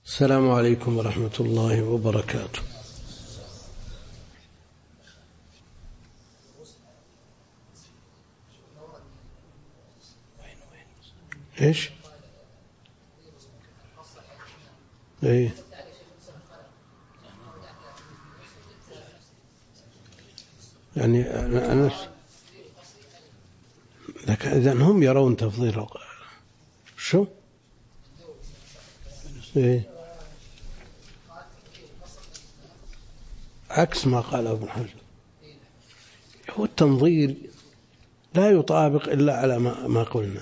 السلام عليكم ورحمة الله وبركاته. إيش؟ إيه؟ يعني أنا إذن هم يرون تفضيل شو؟ إيه؟ عكس ما قال ابن حجر، هو التنظير لا يطابق إلا على ما قلنا،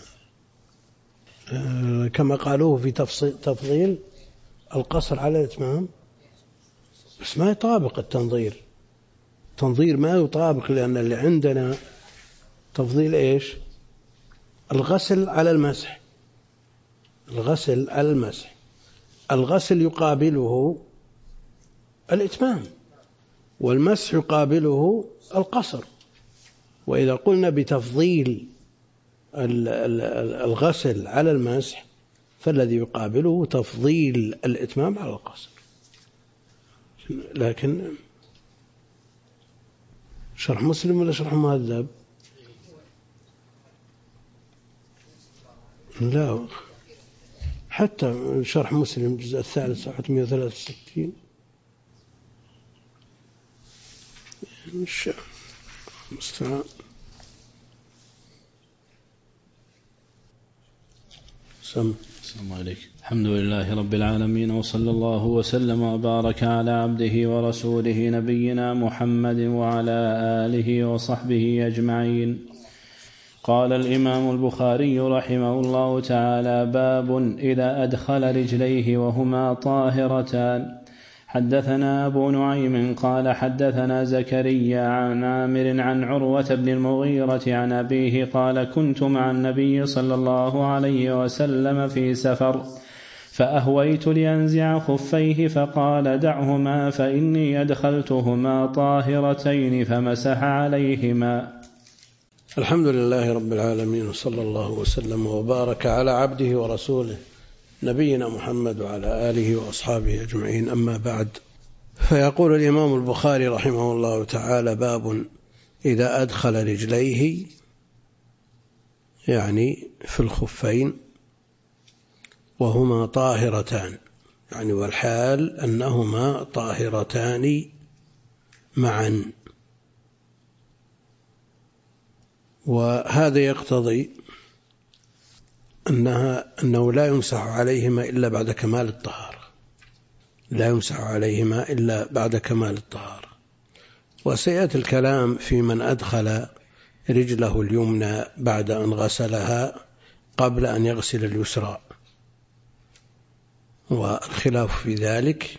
كما قالوه في تفضيل القصر على الإتمام، بس ما يطابق التنظير ما يطابق، لأن اللي عندنا تفضيل إيش؟ الغسل على المسح، الغسل على المسح، الغسل يقابله الإتمام، والمسح يقابله القصر. وإذا قلنا بتفضيل الغسل على المسح فالذي يقابله تفضيل الإتمام على القصر. لكن شرح مسلم ولا شرح مهذب؟ لا، حتى شرح مسلم الجزء الثالث صفحة 163 مستعان. السلام عليكم. الحمد لله رب العالمين، وصلى الله وسلم وبارك على عبده ورسوله نبينا محمد وعلى آله وصحبه أجمعين. قال الإمام البخاري رحمه الله تعالى: باب إذا أدخل رجليه وهما طاهرتان. حدثنا أبو نعيم قال حدثنا زكريا عن عامر عن عروة بن المغيرة عن أبيه قال: كنت مع النبي صلى الله عليه وسلم في سفر، فأهويت لأنزع خفيه فقال: دعهما فإني أدخلتهما طاهرتين، فمسح عليهما. الحمد لله رب العالمين، وصلى الله وسلم وبارك على عبده ورسوله نبينا محمد وعلى آله وأصحابه أجمعين، أما بعد. فيقول الإمام البخاري رحمه الله تعالى: باب إذا أدخل رجليه، يعني في الخفين، وهما طاهرتان، يعني والحال أنهما طاهرتان معا. وهذا يقتضي أنه لا يمسح عليهما إلا بعد كمال الطهارة، لا يمسح عليهما إلا بعد كمال الطهارة. وسيأتي الكلام في من أدخل رجله اليمنى بعد أن غسلها قبل أن يغسل اليسرى، والخلاف في ذلك.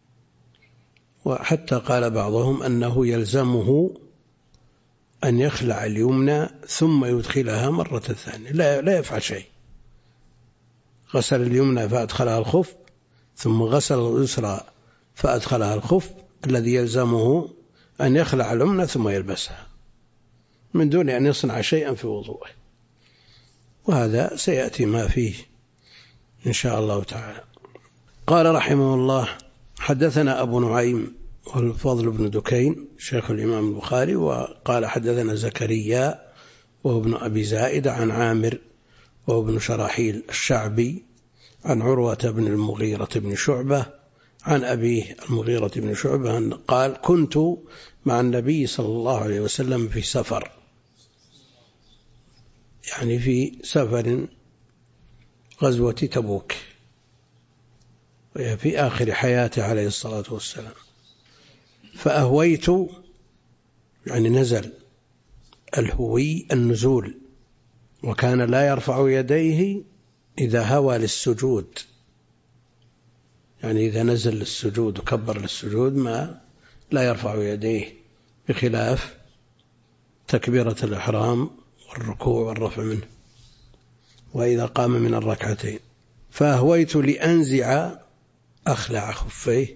وحتى قال بعضهم أنه يلزمه أن يخلع اليمنى ثم يدخلها مرة ثانية، لا يفعل شيء. غسل اليمنى فأدخلها الخف، ثم غسل اليسرى فأدخلها الخف، الذي يلزمه أن يخلع اليمنى ثم يلبسها من دون أن يصنع شيئا في وضوءه. وهذا سيأتي ما فيه إن شاء الله تعالى. قال رحمه الله: حدثنا أبو نعيم والفضل بن دكين شيخ الإمام البخاري، وقال حدثنا زكريا وهو ابن أبي زائدة عن عامر وهو ابن شراحيل الشعبي عن عروة بن المغيرة بن شعبة عن أبيه المغيرة بن شعبة قال: كنت مع النبي صلى الله عليه وسلم في سفر، يعني في سفر غزوة تبوك، وهي في آخر حياته عليه الصلاة والسلام. فأهويت، يعني نزل، الهوي النزول، وكان لا يرفع يديه إذا هوى للسجود، يعني إذا نزل للسجود وكبر للسجود لا يرفع يديه، بخلاف تكبيرة الإحرام والركوع والرفع منه، وإذا قام من الركعتين. فأهويت لأنزع، أخلع خفيه،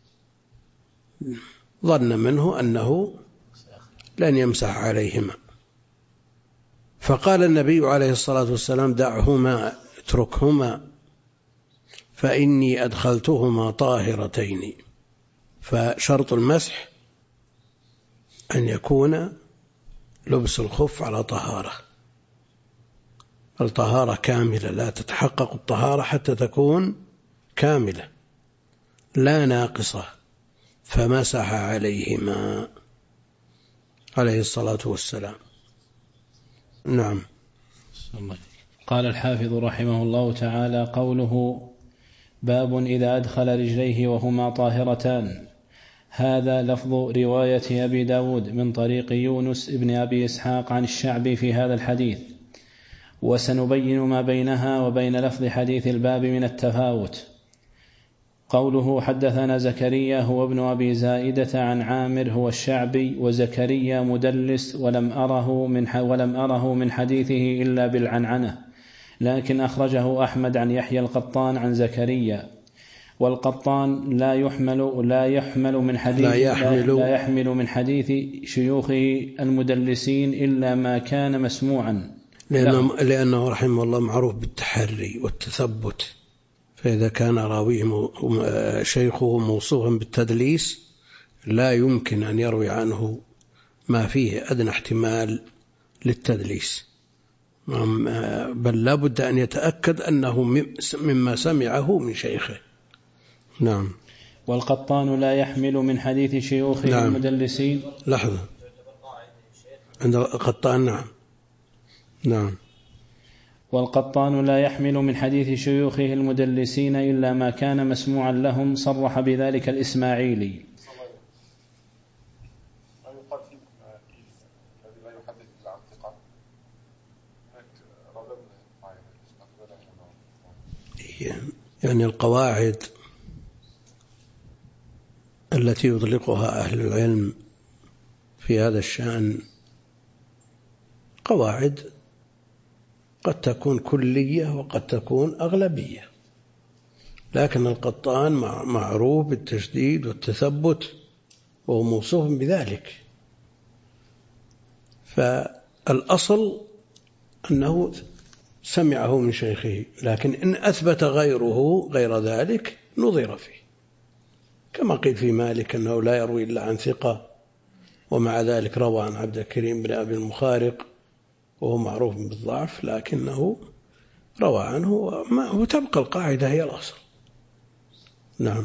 ظن منه أنه لن يمسح عليهما، فقال النبي عليه الصلاة والسلام: دعهما، اتركهما، فإني أدخلتهما طاهرتين. فشرط المسح أن يكون لبس الخف على طهارة، الطهارة كاملة، لا تتحقق الطهارة حتى تكون كاملة لا ناقصة. فمسح عليهما عليه الصلاة والسلام. نعم. قال الحافظ رحمه الله تعالى: قوله باب إذا أدخل رجليه وهما طاهرتان، هذا لفظ رواية أبي داود من طريق يونس ابن أبي إسحاق عن الشعبي في هذا الحديث، وسنبين ما بينها وبين لفظ حديث الباب من التفاوت. قوله حدثنا زكريا هو ابن أبي زائدة عن عامر هو الشعبي، وزكريا مدلس ولم أره من حديثه إلا بالعنعنة، لكن أخرجه أحمد عن يحيى القطان عن زكريا. والقطان لا يحمل من حديث شيوخه المدلسين إلا ما كان مسموعا، لأنه رحمه الله معروف بالتحري والتثبت، فإذا كان راويه شيخه موصوفا بالتدليس لا يمكن أن يروي عنه ما فيه أدنى احتمال للتدليس، بل لا بد أن يتأكد أنه مما سمعه من شيخه. نعم. والقطان لا يحمل من حديث شيوخه نعم. المدلسين. لحظة، عند القطان. نعم. والقطان لا يحمل من حديث شيوخه المدلسين إلا ما كان مسموعا لهم، صرح بذلك الإسماعيلي. يعني القواعد التي يطلقها أهل العلم في هذا الشأن قواعد قد تكون كلية وقد تكون أغلبية، لكن القطان معروف بالتشديد والتثبت وهو موصوف بذلك، فالأصل أنه سمعه من شيخه، لكن إن أثبت غير ذلك نظر فيه، كما قيل في مالك أنه لا يروي إلا عن ثقة، ومع ذلك روى عن عبد الكريم بن أبي المخارق وهو معروف بالضعف، لكنه روى عنه، وتبقى القاعدة هي الأصل. نعم.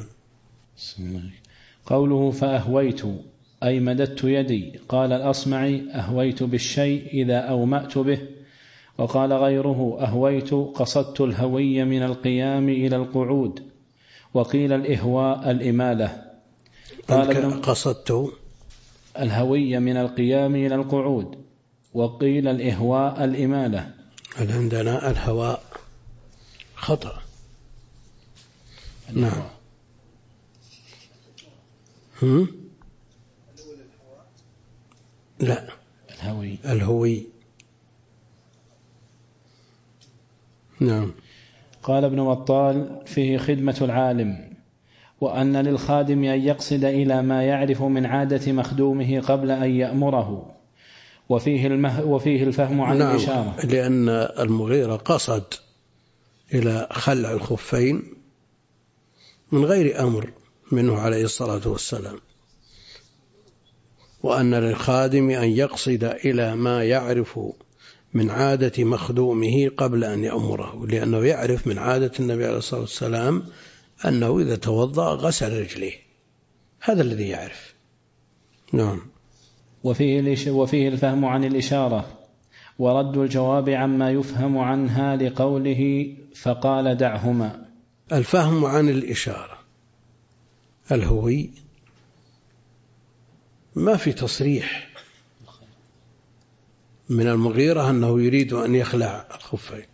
قوله فأهويت أي مددت يدي، قال الأصمعي أهويت بالشيء إذا أومأت به، وقال غيره أهويت قصدت الهوي من القيام إلى القعود، وقيل الإهواء الإمالة. قال قصدت الهوي من القيام إلى القعود، وقيل الإهواء الإمالة. عندنا الهواء خطأ. نعم. لا، الهوي. نعم. قال ابن بطال فيه خدمة العالم، وأن للخادم أن يقصد إلى ما يعرف من عادة مخدومه قبل أن يأمره، وفيه الفهم عن الإشارة. لأن المغيرة قصد إلى خلع الخفين من غير أمر منه عليه الصلاة والسلام، وأن للخادم أن يقصد إلى ما يعرف من عادة مخدومه قبل أن يأمره، لأنه يعرف من عادة النبي عليه الصلاة والسلام أنه إذا توضأ غسل رجليه، هذا الذي يعرف. نعم. وفيه الفهم عن الإشارة، ورد الجواب عما يفهم عنها لقوله فقال دعهما. الفهم عن الإشارة الهوي ما في تصريح من المغيرة أنه يريد أن يخلع الخفين،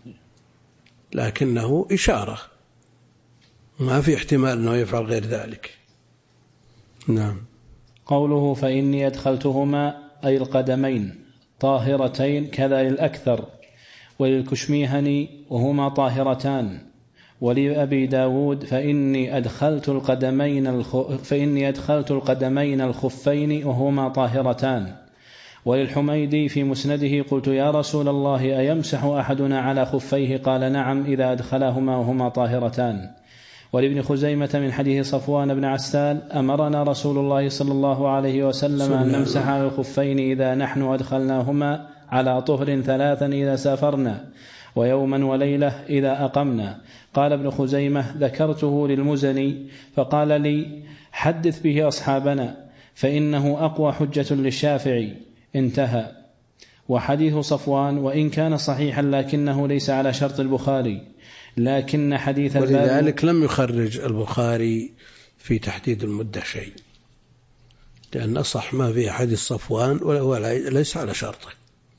لكنه إشارة، ما في احتمال أنه يفعل غير ذلك. نعم. قوله فإني أدخلتهما أي القدمين طاهرتين، كذا للأكثر، وللكشميهني وهما طاهرتان، ولأبي داود فإني أدخلت القدمين الخفين وهما طاهرتان، وللحميدي في مسنده قلت يا رسول الله أيمسح أحدنا على خفيه؟ قال نعم إذا أدخلهما وهما طاهرتان. ولابن خزيمة من حديث صفوان بن عسال أمرنا رسول الله صلى الله عليه وسلم أن نمسح على الخفين إذا نحن أدخلناهما على طهر 3 إذا سافرنا، ويوما وليلة إذا أقمنا. قال ابن خزيمة ذكرته للمزني فقال لي حدث به أصحابنا فإنه أقوى حجة للشافعي. انتهى. وحديث صفوان وإن كان صحيحا لكنه ليس على شرط البخاري، لكن حديث ولذلك لم يخرج البخاري في تحديد المدة شيء، لأن أصح ما في حديث صفوان وهو ليس على شرطه.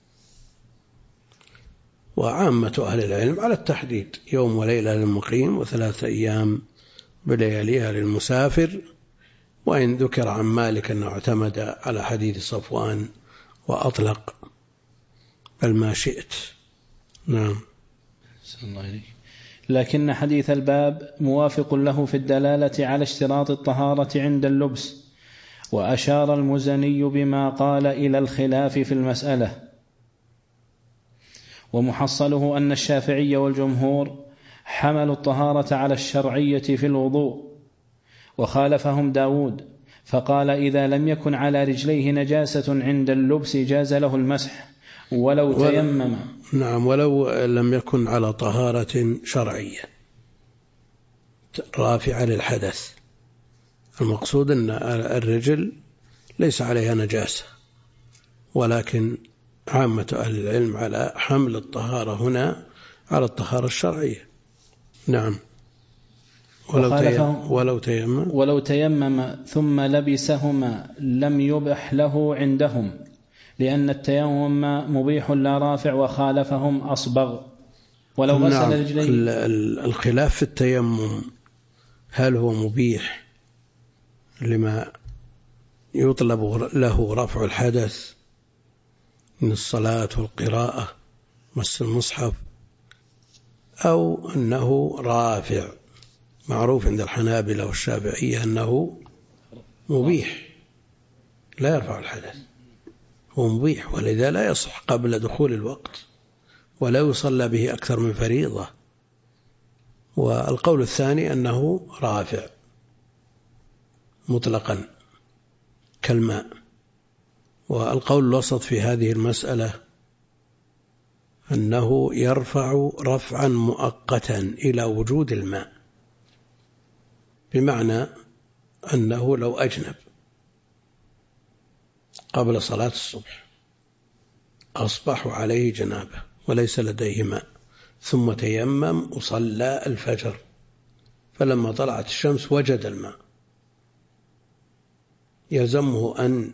وعامة أهل العلم على التحديد، يوم وليلة للمقيم و3 أيام بلياليها للمسافر. وإن ذكر عن مالك أنه اعتمد على حديث صفوان وأطلق بل ما شئت. نعم. لكن حديث الباب موافق له في الدلالة على اشتراط الطهارة عند اللبس. وأشار المزني بما قال إلى الخلاف في المسألة، ومحصله أن الشافعي والجمهور حملوا الطهارة على الشرعية في الوضوء، وخالفهم داود فقال إذا لم يكن على رجليه نجاسة عند اللبس جاز له المسح ولو تيمم. نعم، ولو لم يكن على طهارة شرعية رافعة للحدث. المقصود أن الرجل ليس عليها نجاسة، ولكن عامة أهل العلم على حمل الطهارة هنا على الطهارة الشرعية. نعم. ولو تيمم ثم لبسهما لم يبح له عندهم، لأن التيمم مبيح لا رافع، وخالفهم أصبغ. ولو غسل رجليه. الخلاف في التيمم هل هو مبيح لما يطلب له رفع الحدث من الصلاة والقراءة مس المصحف، أو أنه رافع. معروف عند الحنابلة والشافعية أنه مبيح لا يرفع الحدث، هو مبيح، ولذا لا يصح قبل دخول الوقت ولا يصلى به أكثر من فريضة. والقول الثاني أنه رافع مطلقا كالماء. والقول الوسط في هذه المسألة أنه يرفع رفعا مؤقتا إلى وجود الماء، بمعنى أنه لو أجنب قبل صلاة الصبح أصبح عليه جنابة وليس لديه ماء، ثم تيمم وصلى الفجر، فلما طلعت الشمس وجد الماء، يلزمه أن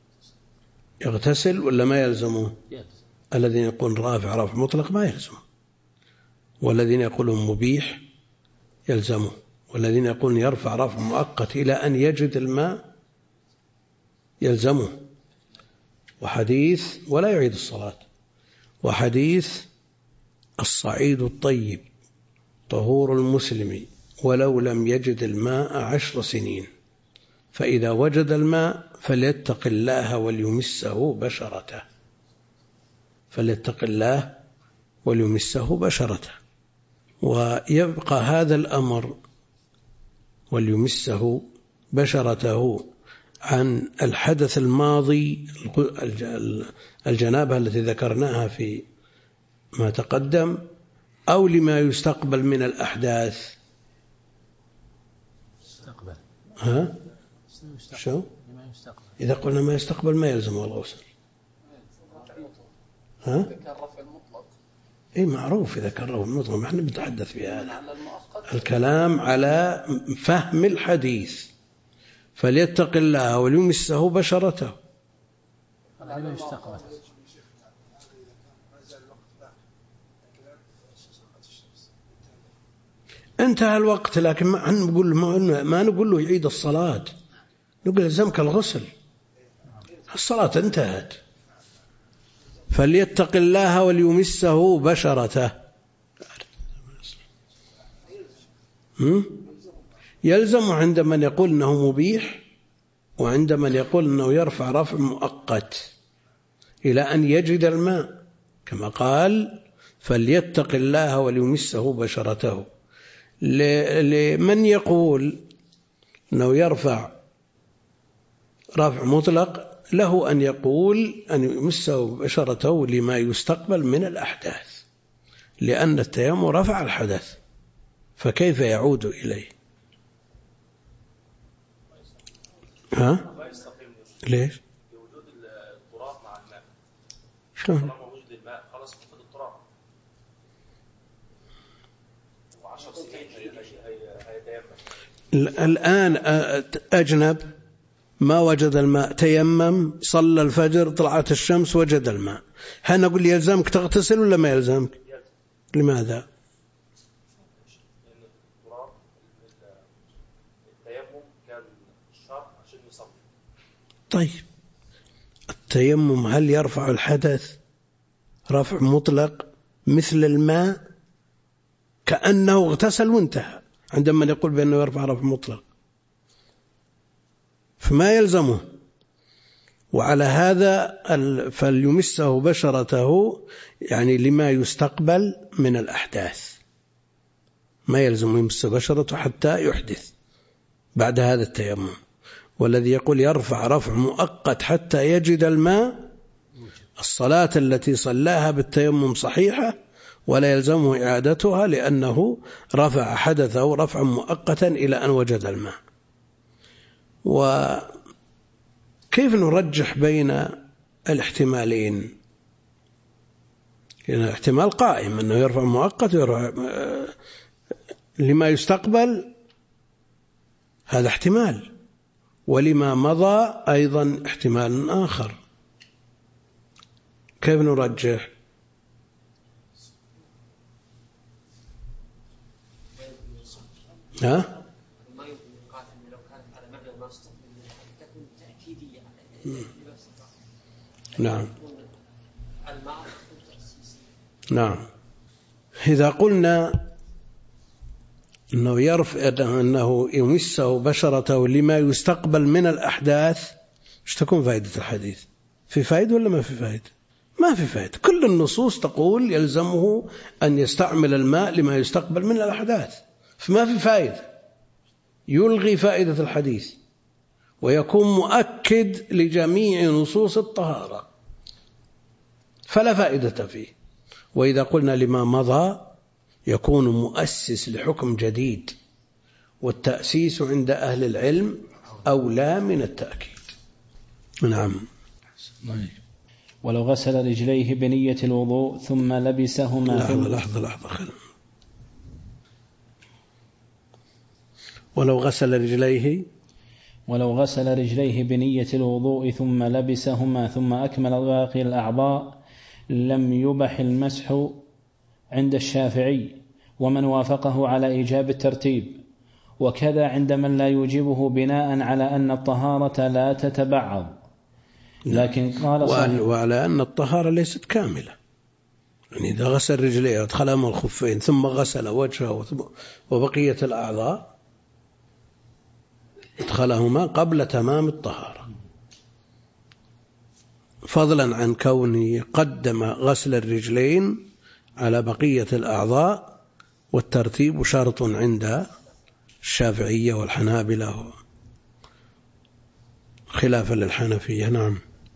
يغتسل ولا ما يلزمه؟ الذين يقولون رافع مطلق ما يلزمه، والذين يقولون مبيح يلزمه، والذين يقولون يرفع رفع مؤقت إلى أن يجد الماء يلزمه. وحديث ولا يعيد الصلاة، وحديث الصعيد الطيب طهور المسلم ولو لم يجد الماء 10 سنين، فإذا وجد الماء فليتق الله وليمسه بشرته، فليتق الله وليمسه بشرته. ويبقى هذا الأمر وليمسه بشرته عن الحدث الماضي، الجنابة التي ذكرناها في ما تقدم، أو لما يستقبل من الأحداث. ها؟ شو؟ إذا قلنا ما يستقبل ما يلزمه الغسل. ها؟ إيه معروف إذا كان رفع المطلق، ما احنا بنتحدث في هذا الكلام على فهم الحديث، فليتق الله وليمسه بشرته. انتهى الوقت، لكن ما نقول له يعيد الصلاة، نقول لزمك الغسل، الصلاة انتهت. فليتق الله وليمسه بشرته. يلزم عند من يقول أنه مبيح، وعند من يقول أنه يرفع رفع مؤقت. إلى أن يجد الماء، كما قال فليتق الله وليمسه بشرته. لمن يقول أنه يرفع رفع مطلق، له أن يقول أن يمسه بشرته لما يستقبل من الأحداث، لأن التيمم رفع الحدث، فكيف يعود إليه؟ ها؟ ليش؟ بوجود التراب مع الماء. شلون؟ طالما وجد الماء خلاص فقد التراب. و10 سنين هيتيمم. الآن أجنب ما وجد الماء، تيمم، صلى الفجر، طلعت الشمس، وجد الماء، هل نقول يلزمك تغتسل ولا ما يلزمك؟ لماذا؟ لأن التراب التيمم كان شرط عشان يصلي. طيب التيمم هل يرفع الحدث رفع مطلق مثل الماء كأنه اغتسل وانتهى، عندما يقول بأنه يرفع رفع مطلق؟ فما يلزمه. وعلى هذا فليمسه بشرته يعني لما يستقبل من الأحداث، ما يلزم يمس بشرته حتى يحدث بعد هذا التيمم. والذي يقول يرفع رفع مؤقت حتى يجد الماء، الصلاة التي صلاها بالتيمم صحيحة ولا يلزمه إعادتها، لأنه رفع حدثه رفعا مؤقتا إلى أن وجد الماء. وكيف نرجح بين الاحتمالين؟ لأن الاحتمال قائم أنه يرفع مؤقت ويرفع لما يستقبل، هذا احتمال، ولما مضى أيضا احتمال آخر. كيف نرجح؟ ها؟ نعم نعم. إذا قلنا أنه يمسه بشرته لما يستقبل من الأحداث، ايش تكون فائدة الحديث؟ في فائدة ولا ما في فائدة؟ ما في فائدة. كل النصوص تقول يلزمه أن يستعمل الماء لما يستقبل من الأحداث، فما في فائدة، يلغي فائدة الحديث ويكون مؤكد لجميع نصوص الطهارة، فلا فائدة فيه. وإذا قلنا لما مضى يكون مؤسس لحكم جديد، والتأسيس عند أهل العلم أولى من التأكيد. نعم. ولو غسل رجليه بنية الوضوء ثم لبسهما لحظة. ولو غسل رجليه بنية الوضوء ثم لبسهما ثم أكمل باقي الأعضاء لم يبح المسح عند الشافعي ومن وافقه على إيجاب الترتيب، وكذا عند من لا يوجبه بناء على أن الطهارة لا تتبعض. لكن قال وعلى أن الطهارة ليست كاملة، يعني إذا غسل رجليه وادخلهما الخفين ثم غسل وجهه وبقية الأعضاء ادخلهما قبل تمام الطهارة، فضلا عن كونه قدم غسل الرجلين على بقية الأعضاء، والترتيب شرط عند الشافعية والحنابلة خلافا للحنفية. نعم.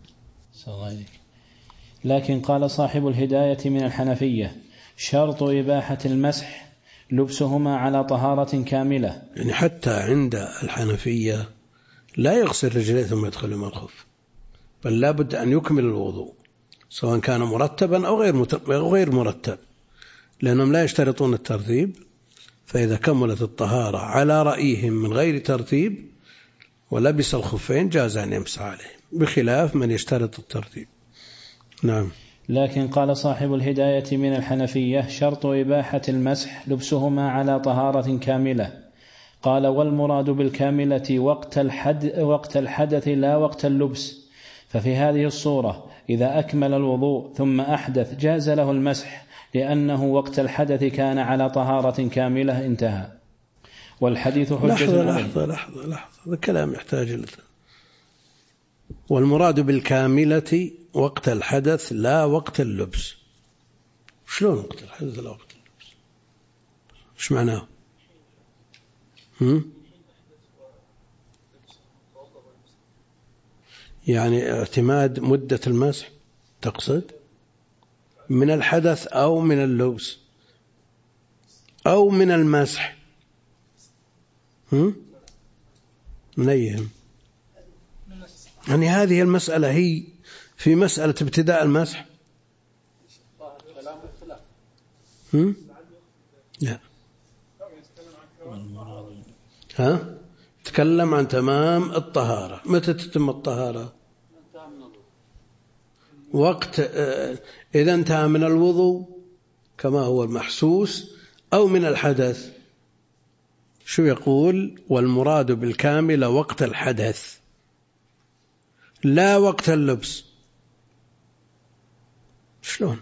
لكن قال صاحب الهداية من الحنفية شرط إباحة المسح لبسهما على طهارة كاملة. يعني حتى عند الحنفية لا يغسل رجليه ثم يدخلهما الخف، بل لا بد أن يكمل الوضوء سواء كان مرتبا أو غير مرتب، لأنهم لا يشترطون الترتيب. فإذا كملت الطهارة على رأيهم من غير ترتيب ولبس الخفين جاز أن يمسح عليهم، بخلاف من يشترط الترتيب. نعم. لكن قال صاحب الهداية من الحنفية شرط إباحة المسح لبسهما على طهارة كاملة. قال والمراد بالكاملة وقت الحدث لا وقت اللبس، ففي هذه الصورة إذا أكمل الوضوء ثم أحدث جاز له المسح، لأنه وقت الحدث كان على طهارة كاملة. انتهى. والحديث حجة. لحظة. هذا كلام يحتاج والمراد بالكاملة وقت الحدث لا وقت اللبس. شلون وقت الحدث لا وقت اللبس؟ ايش معناه؟ يعني اعتماد مدة المسح تقصد من الحدث أو من اللبس أو من المسح؟ منيهم. يعني هذه المسألة هي في مسألة ابتداء المسح. لا. تكلم عن تمام الطهارة. متى تتم الطهارة؟ وقت إذا انتهى من الوضوء كما هو المحسوس أو من الحدث. شو يقول؟ والمراد بالكامل وقت الحدث لا وقت اللبس. شلون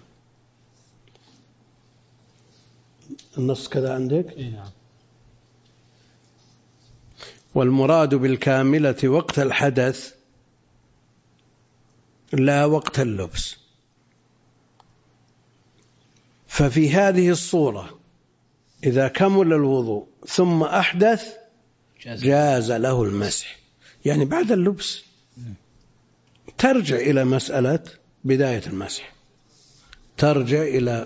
النص كذا عندك؟ نعم. والمراد بالكاملة وقت الحدث لا وقت اللبس. ففي هذه الصورة إذا كمل الوضوء ثم أحدث جاز له المسح، يعني بعد اللبس. ترجع إلى مسألة بداية المسح، ترجع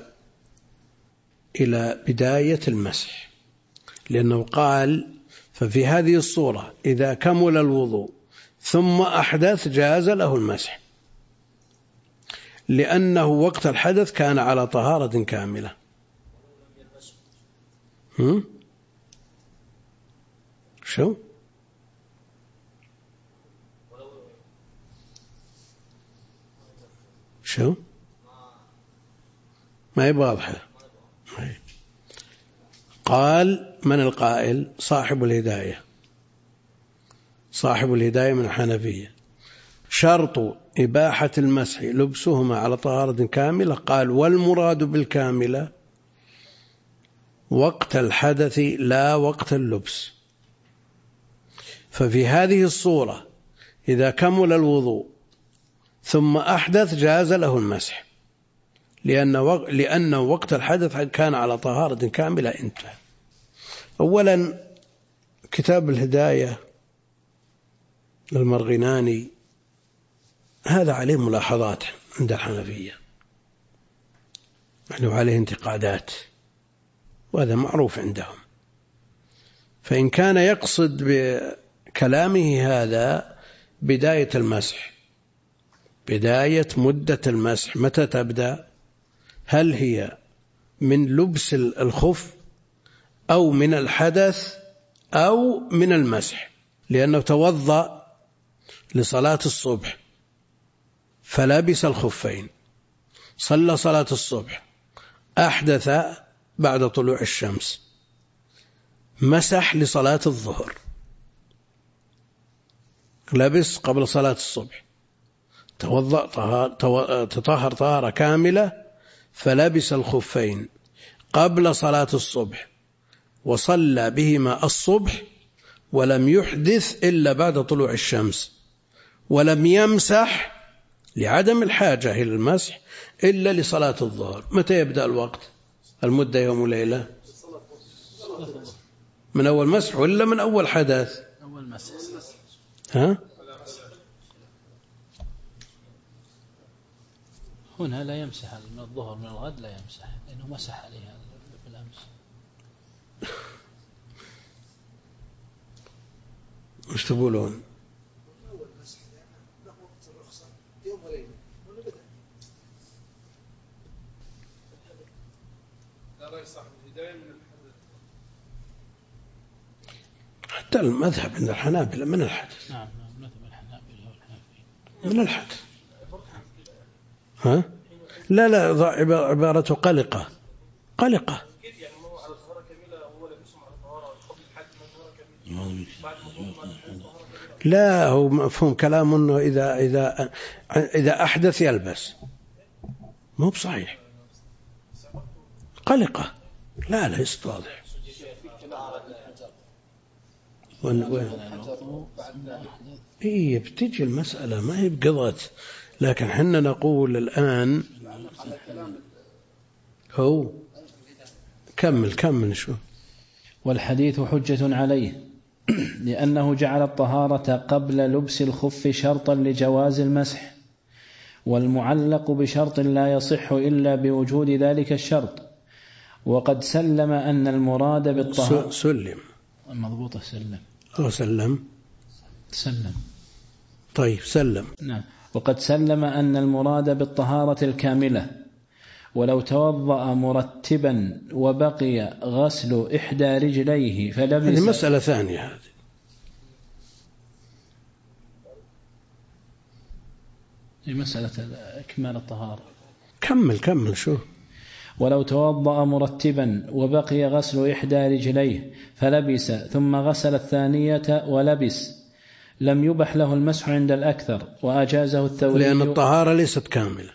إلى بداية المسح، لأنه قال ففي هذه الصورة إذا كمل الوضوء ثم أحدث جاز له المسح، لأنه وقت الحدث كان على طهارة كاملة. شو ما يبغى واضحة. قال من القائل؟ صاحب الهداية. صاحب الهداية من الحنفية. شرط إباحة المسح لبسهما على طهارة كاملة. قال والمراد بالكاملة وقت الحدث لا وقت اللبس. ففي هذه الصورة إذا كمل الوضوء ثم أحدث جاز له المسح، لأن وقت الحدث كان على طهارة كاملة انتهى. أولا كتاب الهداية للمرغناني هذا عليه ملاحظات عند الحنفية، يعني عليه انتقادات، وهذا معروف عندهم. فإن كان يقصد بكلامه هذا بداية المسح، بداية مدة المسح متى تبدأ؟ هل هي من لبس الخف أو من الحدث أو من المسح؟ لأنه توضأ لصلاة الصبح فلبس الخفين، صلى صلاة الصبح، أحدث بعد طلوع الشمس، مسح لصلاة الظهر، لبس قبل صلاة الصبح، تطهر طهارة كاملة فلبس الخفين قبل صلاة الصبح وصلى بهما الصبح ولم يحدث إلا بعد طلوع الشمس، ولم يمسح لعدم الحاجة إلى المسح إلا لصلاة الظهر. متى يبدأ الوقت؟ المدة يوم وليلة؟ من أول مسح ولا من أول حدث؟ أول مسح. هنا لا يمسح من الظهر، من الغد لا يمسح لأنه مسح عليها بالأمس. وش تقولون؟ حتى المذهب عند الحنابلة من الحدث. نعم مذهب الحنابلة والحنفية من الحدث. لا عبارته قلقة. لا هو مفهوم كلام انه اذا احدث يلبس، مو بصحيح. قلقة لا ليست واضح. إيه بتجي المسألة ما هي بقضت، لكن حنا نقول الآن هو كمل شو. والحديث حجة عليه لأنه جعل الطهارة قبل لبس الخف شرطا لجواز المسح، والمعلق بشرط لا يصح إلا بوجود ذلك الشرط. وقد سلم أن المراد بالطهارة سلم مضبوطة سلم طيب سلم. نعم. وقد سلم أن المراد بالطهارة الكاملة، ولو توضأ مرتبا وبقي غسل إحدى رجليه فلبس. هذه مسألة ثانية، هذه مسألة إكمال الطهارة. كمل شو. ولو توضأ مرتبا وبقي غسل إحدى رجليه فلبس ثم غسل الثانية ولبس لم يبح له المسح عند الأكثر، وأجازه الثوري لأن الطهارة ليست كاملة.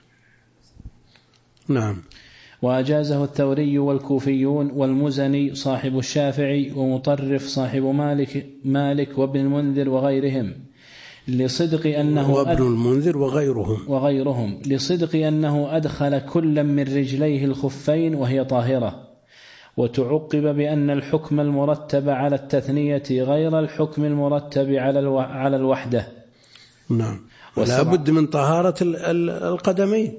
نعم. وأجازه الثوري والكوفيون والمزني صاحب الشافعي ومطرف صاحب مالك وابن المنذر وغيرهم لصدق أنه وابن المنذر وغيرهم لصدق أنه أدخل كل من رجليه الخفين وهي طاهرة. وتعقب بأن الحكم المرتب على التثنية غير الحكم المرتب على الوحدة. نعم. ولا بد من طهارة القدمين.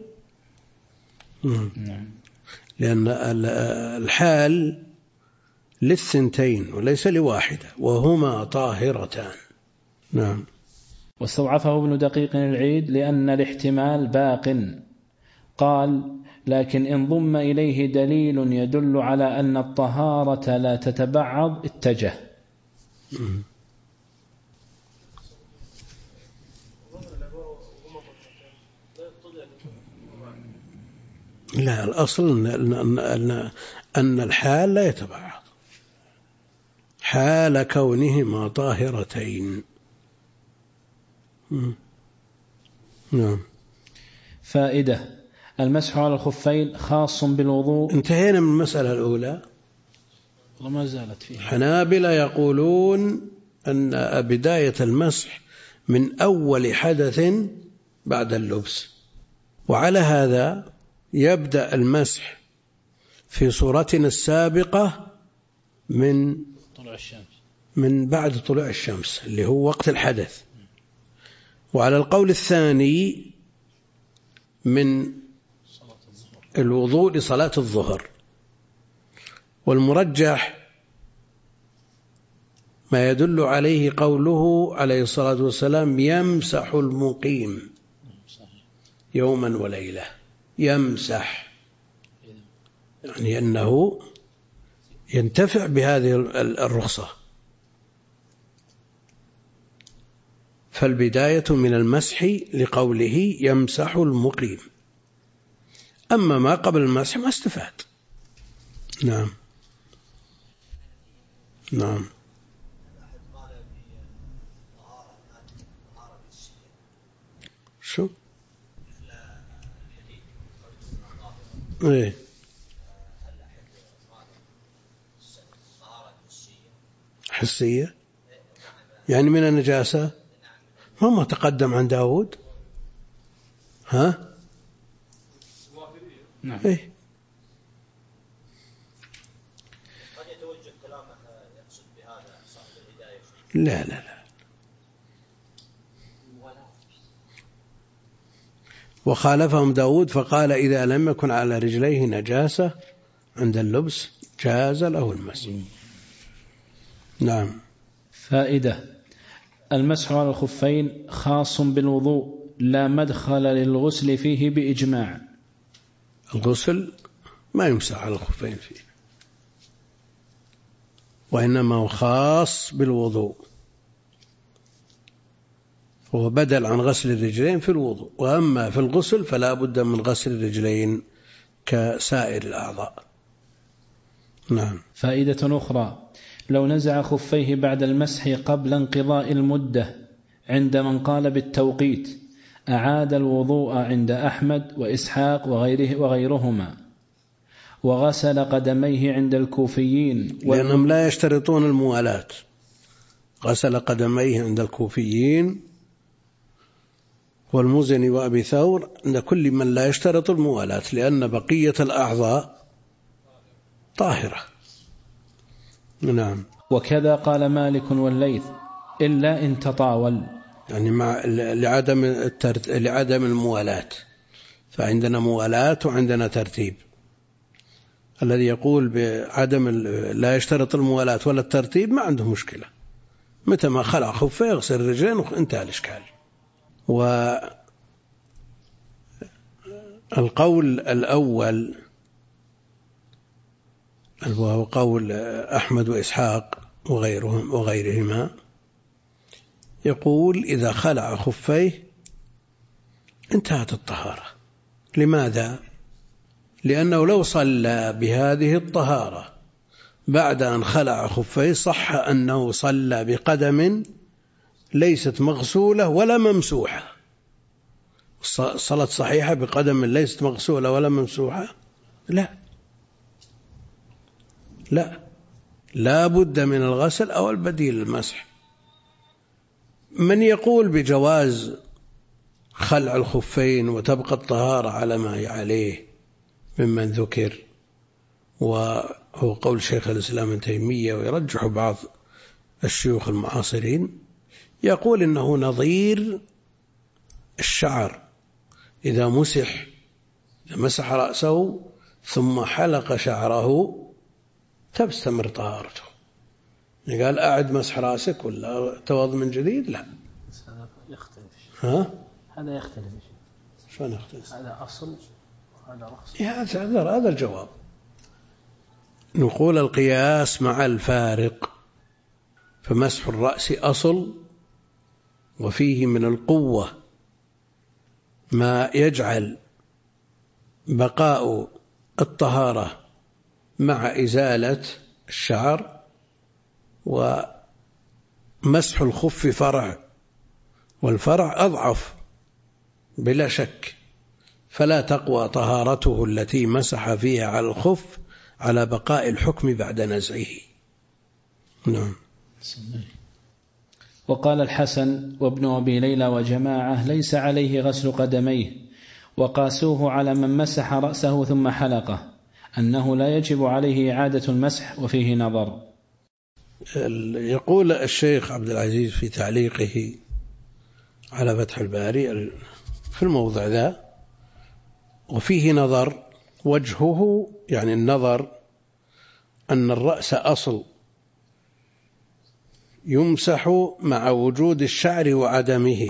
نعم. لأن الحال للثنتين وليس لواحدة، وهما طاهرتان. نعم. واستضعفه ابن دقيق العيد لأن الاحتمال باق. قال: لكن إن ضم إليه دليل يدل على أن الطهارة لا تتبعض اتجه. لا، الأصل أن الحال لا يتبعض حال كونهما طاهرتين. نعم. فائدة: المسح على الخفين خاص بالوضوء. انتهينا من المسألة الأولى. وما زالت فيها. حنابلة يقولون أن بداية المسح من أول حدث بعد اللبس، وعلى هذا يبدأ المسح في صورتنا السابقة من بعد طلوع الشمس اللي هو وقت الحدث. وعلى القول الثاني من الوضوء لصلاة الظهر. والمرجح ما يدل عليه قوله عليه الصلاة والسلام: يمسح المقيم يوما وليلة. يمسح يعني أنه ينتفع بهذه الرخصة. فالبداية من المسح لقوله يمسح المقيم، أما ما قبل المسح ما استفاد. نعم. شو؟ ايه حسية يعني من النجاسة. ما تقدم عن داود. ها؟ نعم. إيه؟ قد يتوجه كلامه يقصد بهذا صاحب الهداية. لا. وخالفهم داود فقال: إذا لم يكن على رجليه نجاسة عند اللبس جاز له المسح. نعم. فائدة: المسح على الخفين خاص بالوضوء، لا مدخل للغسل فيه بإجماع. الغسل ما يمسح على الخفين فيه، وإنما هو خاص بالوضوء، هو بدل عن غسل الرجلين في الوضوء. وأما في الغسل فلا بد من غسل الرجلين كسائر الأعضاء. نعم. فائدة أخرى: لو نزع خفيه بعد المسح قبل انقضاء المدة عند من قال بالتوقيت أعاد الوضوء عند أحمد وإسحاق وغيرهما، وغسل قدميه عند الكوفيين لأنهم لا يشترطون الموالاة. غسل قدميه عند الكوفيين والمزني وأبي ثور، عند كل من لا يشترط الموالاة، لأن بقية الأعضاء طاهرة. نعم. وكذا قال مالك والليث إلا إن تطاول، يعني لعدم الموالاة، فعندنا موالاة وعندنا ترتيب. الذي يقول بعدم لا يشترط الموالاة ولا الترتيب ما عنده مشكلة، متى ما خلع خفه يغسل الرجلين وانتهى الإشكال. والقول الأول وهو قول أحمد وإسحاق وغيرهما يقول إذا خلع خفيه انتهت الطهارة. لماذا؟ لأنه لو صلى بهذه الطهارة بعد أن خلع خفيه صح أنه صلى بقدم ليست مغسولة ولا ممسوحة. صلاة صحيحة بقدم ليست مغسولة ولا ممسوحة؟ لا بد من الغسل أو البديل المسح. من يقول بجواز خلع الخفين وتبقى الطهارة على ما هي عليه ممن ذكر، وهو قول شيخ الإسلام ابن تيمية ويرجح بعض الشيوخ المعاصرين، يقول إنه نظير الشعر إذا مسح رأسه ثم حلق شعره تستمر طهارته. قال أعد مسح رأسك ولا توضأ من جديد؟ لا، هذا يختلف. هذا يختلف. شلون يختلف؟ هذا أصل وهذا رخص. هذا الجواب. نقول القياس مع الفارق، فمسح الرأس أصل، وفيه من القوة ما يجعل بقاء الطهارة مع إزالة الشعر، ومسح الخف فرع، والفرع أضعف بلا شك، فلا تقوى طهارته التي مسح فيها على الخف على بقاء الحكم بعد نزعه. نعم. وقال الحسن وابن أبي ليلى وجماعة ليس عليه غسل قدميه، وقاسوه على من مسح رأسه ثم حلقه أنه لا يجب عليه إعادة المسح، وفيه نظر. يقول الشيخ عبد العزيز في تعليقه على فتح الباري في الموضع ذا، وفيه نظر. وجهه يعني النظر أن الرأس أصل يمسح مع وجود الشعر وعدمه،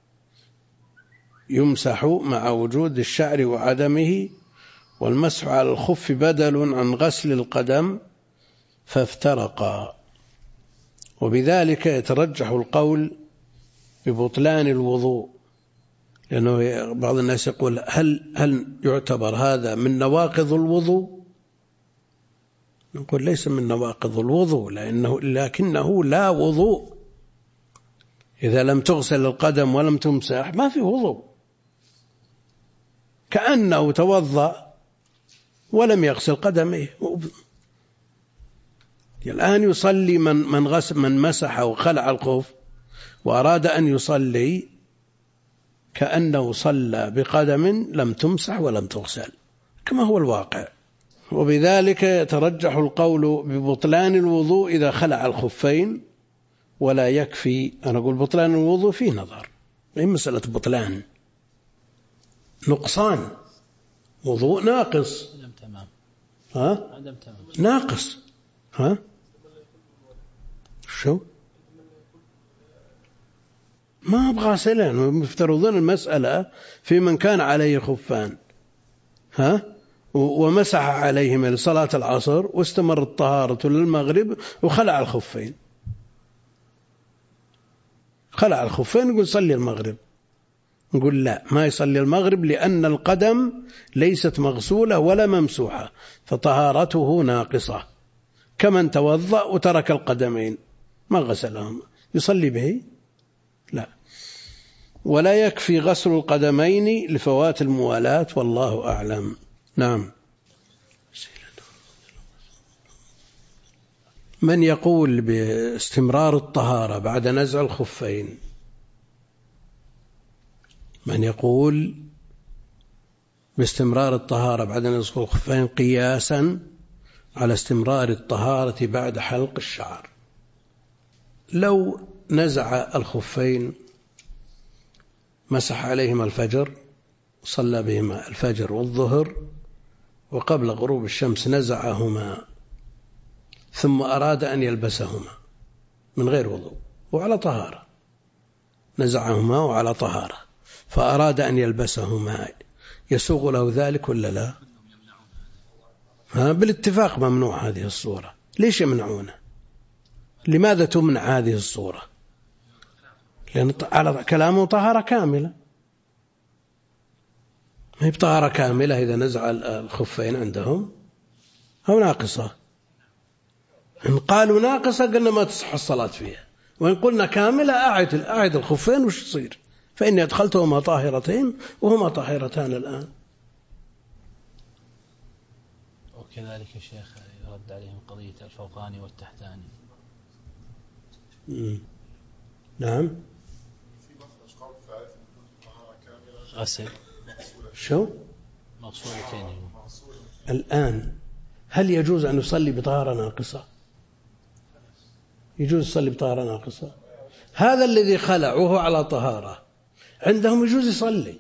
والمسح على الخف بدل عن غسل القدم فافترقا. وبذلك يترجح القول ببطلان الوضوء، لأنه بعض الناس يقول هل يعتبر هذا من نواقض الوضوء؟ نقول ليس من نواقض الوضوء، لكنه لا وضوء. إذا لم تغسل القدم ولم تمسح ما في وضوء، كأنه توضأ ولم يغسل قدمه. الآن يصلي من مسح وخلع الخف وأراد أن يصلي كأنه صلى بقدم لم تمسح ولم تغسل كما هو الواقع. وبذلك يترجح القول ببطلان الوضوء إذا خلع الخفين، ولا يكفي. أنا أقول بطلان الوضوء فيه نظر، هي مسألة بطلان نقصان وضوء ناقص. ناقص. شو ما بغاسلين، يفترضون المسألة في من كان عليه خفان ومسح عليهما لصلاة العصر واستمرت طهارته للمغرب وخلع الخفين، يقول صلي المغرب. نقول لا، ما يصلي المغرب، لأن القدم ليست مغسولة ولا ممسوحة، فطهارته ناقصة، كمن توضأ وترك القدمين ما غسلهم يصلي به؟ لا. ولا يكفي غسل القدمين لفوات الموالاة، والله أعلم. نعم. من يقول باستمرار الطهارة بعد نزع الخفين، من يقول باستمرار الطهارة بعد نزع الخفين قياسا على استمرار الطهارة بعد حلق الشعر. لو نزع الخفين مسح عليهما الفجر، صلى بهما الفجر والظهر، وقبل غروب الشمس نزعهما ثم أراد أن يلبسهما من غير وضوء وعلى طهارة، نزعهما وعلى طهارة فأراد أن يلبسهما، يسوغ له ذلك ولا لا؟ بالاتفاق ممنوع هذه الصورة. ليش يمنعونه؟ لماذا تمنع هذه الصورة؟ لأن على كلامه طهارة كاملة، ما هي بطهارة كاملة إذا نزع الخفين عندهم أو ناقصة. إن قالوا ناقصة قلنا ما تصح الصلاة فيها، وإن قلنا كاملة أعد الخفين وش تصير؟ فإني أدخلتهما طاهرتين وهما طاهرتان الآن. وكذلك يا شيخ يرد عليهم قضية الفوقاني والتحتاني. نعم. غسل شو؟ مغسولتين. الآن هل يجوز أن يصلي بطهارة ناقصة؟ يجوز يصلي بطهارة ناقصة؟ هذا الذي خلع وهو على طهارة عندهم يجوز يصلي،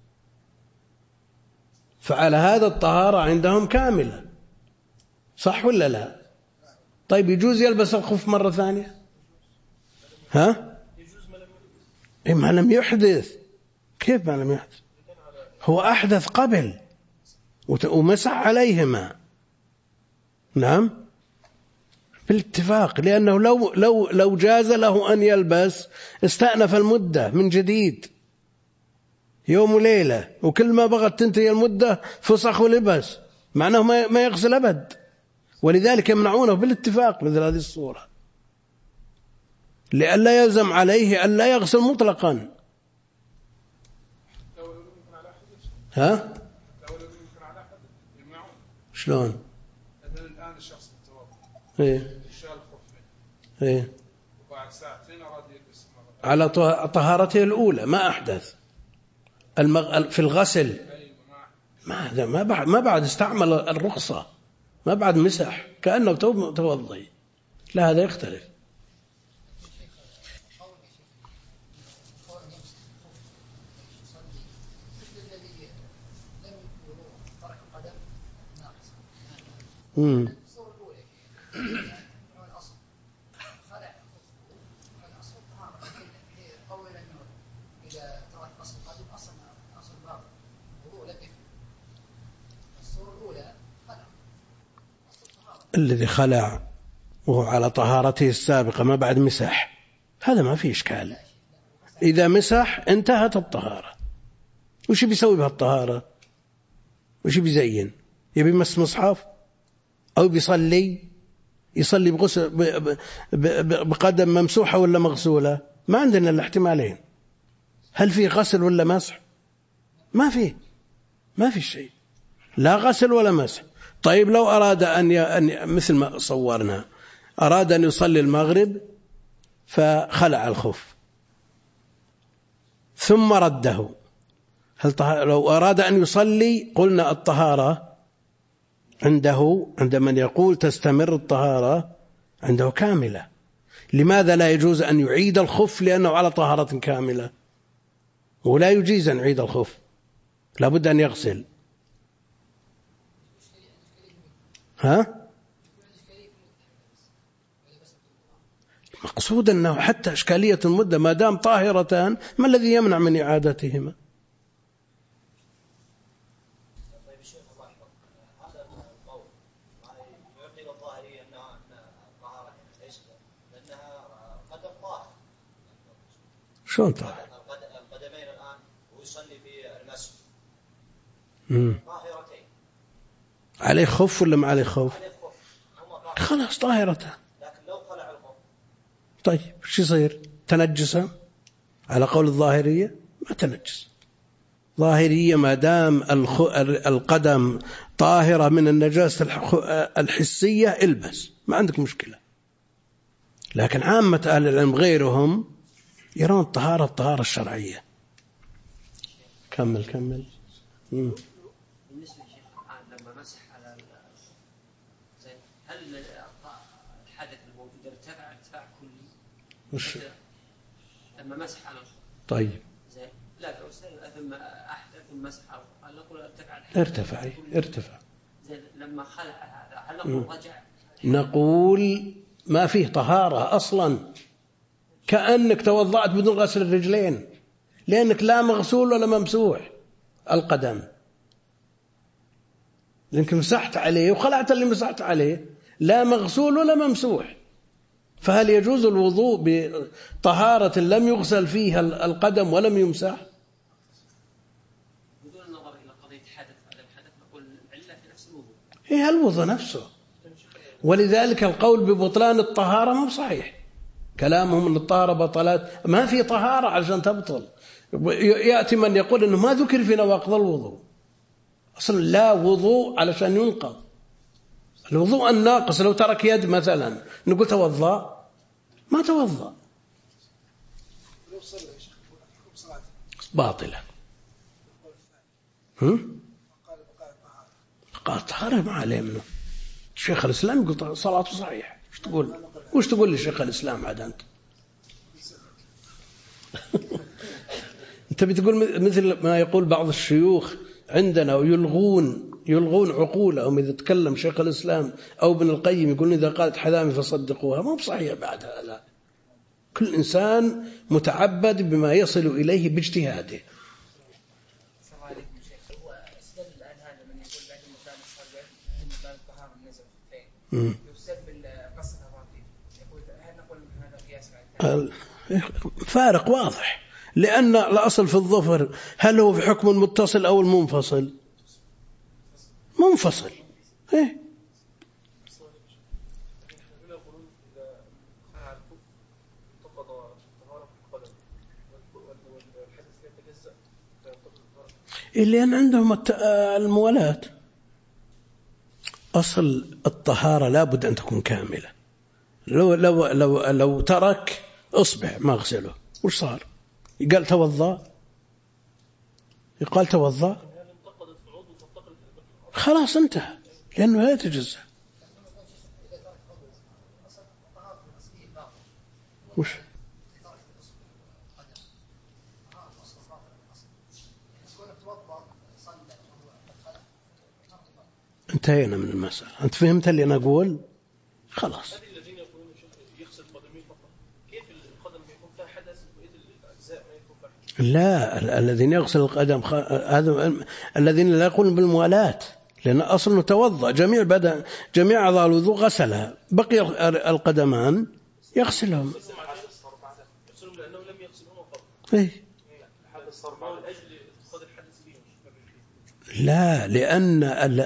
فعلى هذا الطهارة عندهم كاملة، صح ولا لا؟ طيب يجوز يلبس الخف مرة ثانية؟ ما لم يحدث. كيف ما لم يحدث؟ هو أحدث قبل ومسح عليهما. نعم بالاتفاق، لأنه لو جاز له أن يلبس استأنف المدة من جديد يوم وليلة، وكل ما بغت تنتهي المدة فسخ ولبس، معناه ما يغسل أبد. ولذلك يمنعونه بالاتفاق مثل هذه الصورة، لئلا يلزم عليه أن لا يغسل مطلقا. شلون؟ الآن الشخص متوضئ شال خفه وبعد ساعتين أراد يلبس على طهارته الأولى ما أحدث في الغسل، ما بعد استعمل الرخصة، ما بعد مسح كأنه توضئ، لا هذا يختلف. الذي خلع وهو على طهارته السابقة ما بعد مسح هذا ما فيه إشكال. إذا مسح انتهت الطهارة، وش بيسوي بها الطهارة؟ وش بيزين؟ يبي يمس مصحف أو يصلي بغسل بقدم ممسوحة ولا مغسولة؟ ما عندنا الاحتمالين. هل في غسل ولا مسح؟ ما في شيء، لا غسل ولا مسح. طيب لو أراد أن مثل ما صورنا أراد أن يصلي المغرب فخلع الخف ثم رده، لو أراد أن يصلي قلنا الطهارة عند من يقول تستمر الطهارة عنده كاملة. لماذا لا يجوز أن يعيد الخف؟ لأنه على طهارة كاملة، ولا يجيز أن يعيد الخف، لابد أن يغسل. مقصود أنه حتى إشكالية المدة ما دام طاهرتان ما الذي يمنع من إعادتهما؟ طيب الشيخ الله يحفظك، هذا القول يعطي الظاهرية أنها طهارة ليس، لأنها قدم طاهر. شلون طاهر؟ القدمين الآن ويصلي في المسجد طاهرتين. عليه خف ولا ما عليه خف؟ عليه خف خلاص طاهرته. لكن لو خلع الخف طيب شو يصير؟ تنجسه على قول الظاهرية؟ ما تنجس. ظاهرية ما دام القدم طاهرة من النجاسة الحسية البس، ما عندك مشكلة. لكن عامة أهل العلم غيرهم يرون الطهارة الشرعية. كمل. بالنسبة لشيخ لما مسح على هل الحدث الموجود ارتفاع كلي لما مسح على الخف؟ طيب لا ثم أحدث مسح على الخف، هل نقول ارتفع لما خلع هذا هل نقول رجع؟ نقول ما فيه طهارة أصلا، كأنك توضأت بدون غسل الرجلين، لأنك لا مغسول ولا ممسوح القدم، لأنك مسحت عليه وخلعت اللي مسحت عليه، لا مغسول ولا ممسوح. فهل يجوز الوضوء بطهارة لم يغسل فيها القدم ولم يمسح؟ بدون النظر إلى قضية حدث عدم حدث نقول العلة في نفس الوضوء. هي الوضوء نفسه، ولذلك القول ببطلان الطهارة ما صحيح. كلامهم أن الطهارة بطلات، ما في طهارة عشان تبطل. يأتي من يقول أنه ما ذكر في نواقض الوضوء، أصلا لا وضوء علشان ينقض. الوضوء الناقص لو ترك يد مثلا نقول توضأ، ما توضأ، باطلة. قال طهارة ما عليه منه. شيخ الإسلام يقول صلاته صحيح. وش تقول لي شيخ الإسلام عاد أنت؟ أنت بتقول مثل ما يقول بعض الشيوخ عندنا ويلغون عقولهم إذا تكلم شيخ الإسلام أو ابن القيم، يقولون إذا قالت حذامي فصدقوها. ما بصحيح بعد هذا. كل إنسان متعبد بما يصل إليه باجتهاده. السلام عليكم شيخ. هو استدل الآن هذا من يقول بعد المكان الصلب من مكان الطهارة النزل فين يستدل بالقصة الراتب، يقول هل نقول هذا قياس على فارق واضح، لأن الأصل في الظفر هل هو في حكم المتصل أو المنفصل؟ منفصل. إيه؟ لأن عندهم الموالاة. أصل الطهارة لابد أن تكون كاملة. لو ترك أصبح ما غسله وش صار؟ يقال توضأ خلاص انتهى، لأنه لا يتجزأ. وش انتهينا من المسألة. أنت فهمت اللي أنا أقول؟ خلاص. لا، الذين يغسل القدم هذا الذين لا يقولون بالموالاة، لأن أصله توضأ جميع أعضاء الوضوء غسلها، بقي القدمان يغسلهم. إيه؟ لا، لأن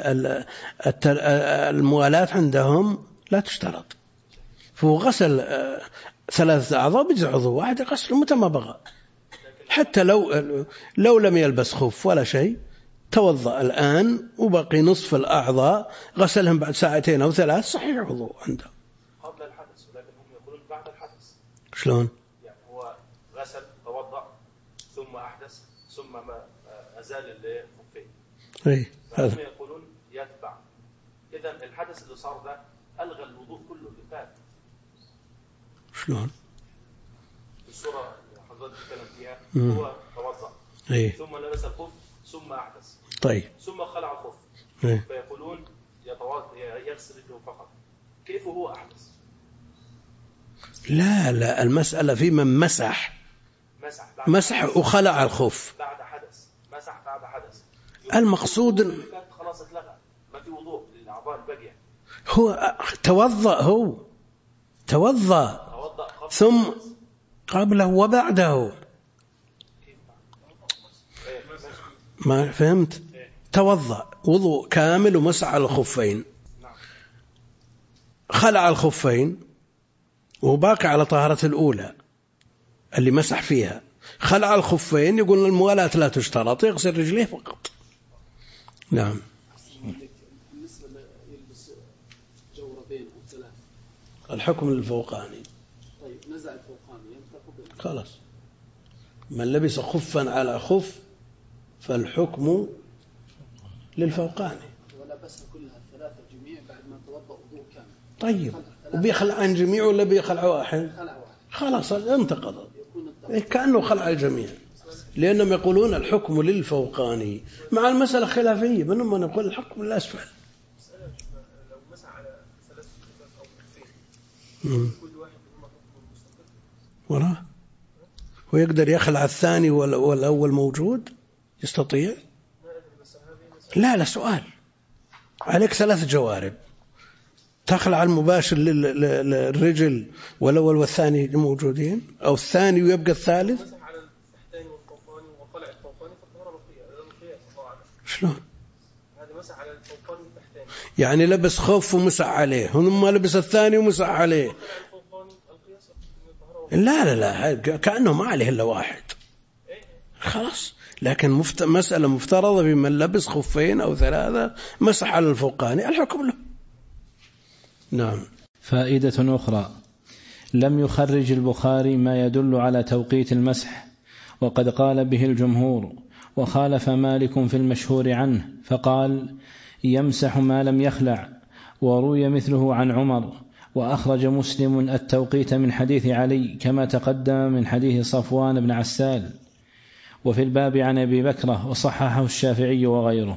الموالاة عندهم لا تشترط. فهو غسل 3 أعضاء بجزء عضو واحد غسله متى ما بغى، حتى لو لم يلبس خف ولا شيء، توضأ الآن وبقي نصف الأعضاء غسلهم بعد 2 أو 3 صحيح وضوء عنده قبل الحدث، ولكن هم يقولون بعد الحدث. شلون؟ يعني هو غسل توضأ ثم أحدث ثم ما أزال الخفين. إيه هم يقولون يتبع. إذا الحدث اللي صار ده ألغى الوضوء كله اللي فات. شلون؟ الصورة حضرتك تتكلم فيها هو توضأ إيه؟ ثم لبس الخف ثم أحدث طيب ثم خلع الخف. إيه؟ فيقولون يغسل رجله فقط. كيف هو أحدث؟ لا، المسألة في من مسح وخلع الخف بعد حدث. مسح بعد حدث. المقصود خلاص اتلغى، ما في وضوء للأعضاء الباقية. هو توضأ ثم قبله وبعده. ما فهمت؟ توضأ وضوء كامل ومسح على الخفين، خلع الخفين وباقي على طهارة الأولى اللي مسح فيها، خلع الخفين يقول الموالاة لا تشترط، يغسل رجليه فقط. نعم. بالنسبة يلبس جوربين أو 3 الحكم الفوقاني نزع الفوقاني يلتقي خلاص. من لبس خفا على خف فالحكم للفوقاني. ولبسها كلها الثلاثة جميع بعد ما توضأ وضوء كامل. طيب وبيخلع عن جميع ولا بيخلع واحد؟ خلع واحد. خلاص انتقضت كأنه خلع الجميع، لأنهم يقولون الحكم للفوقاني مع المسألة خلافية، منهم من يقول الحكم للأسفل. لو مسح على 3 أو 2 كل واحد منهما حكم مستقل وراه، ويقدر يخلع الثاني والأول موجود يستطيع؟ لا سؤال عليك 3 جوارب، تخلع المباشر للرجل والأول والثاني موجودين، أو الثاني ويبقى الثالث. مسح على التحتاني والفوقاني وخلع الفوقاني فالطهارة بقية. شلون؟ هذا مسح على الفوقاني والتحتاني، يعني لبس خف ومسح عليه، ثم لبس الثاني ومسح عليه. لا كأنه ما عليه إلا واحد خلاص. لكن مسألة مفترضة بمن لبس خفين أو 3 مسح على الفوقاني الحكم له. نعم. فائدة أخرى، لم يخرج البخاري ما يدل على توقيت المسح، وقد قال به الجمهور، وخالف مالك في المشهور عنه فقال يمسح ما لم يخلع، وروي مثله عن عمر. وأخرج مسلم التوقيت من حديث علي كما تقدم من حديث صفوان بن عسال، وفي الباب عن أبي بكرة، وصححه الشافعي وغيره.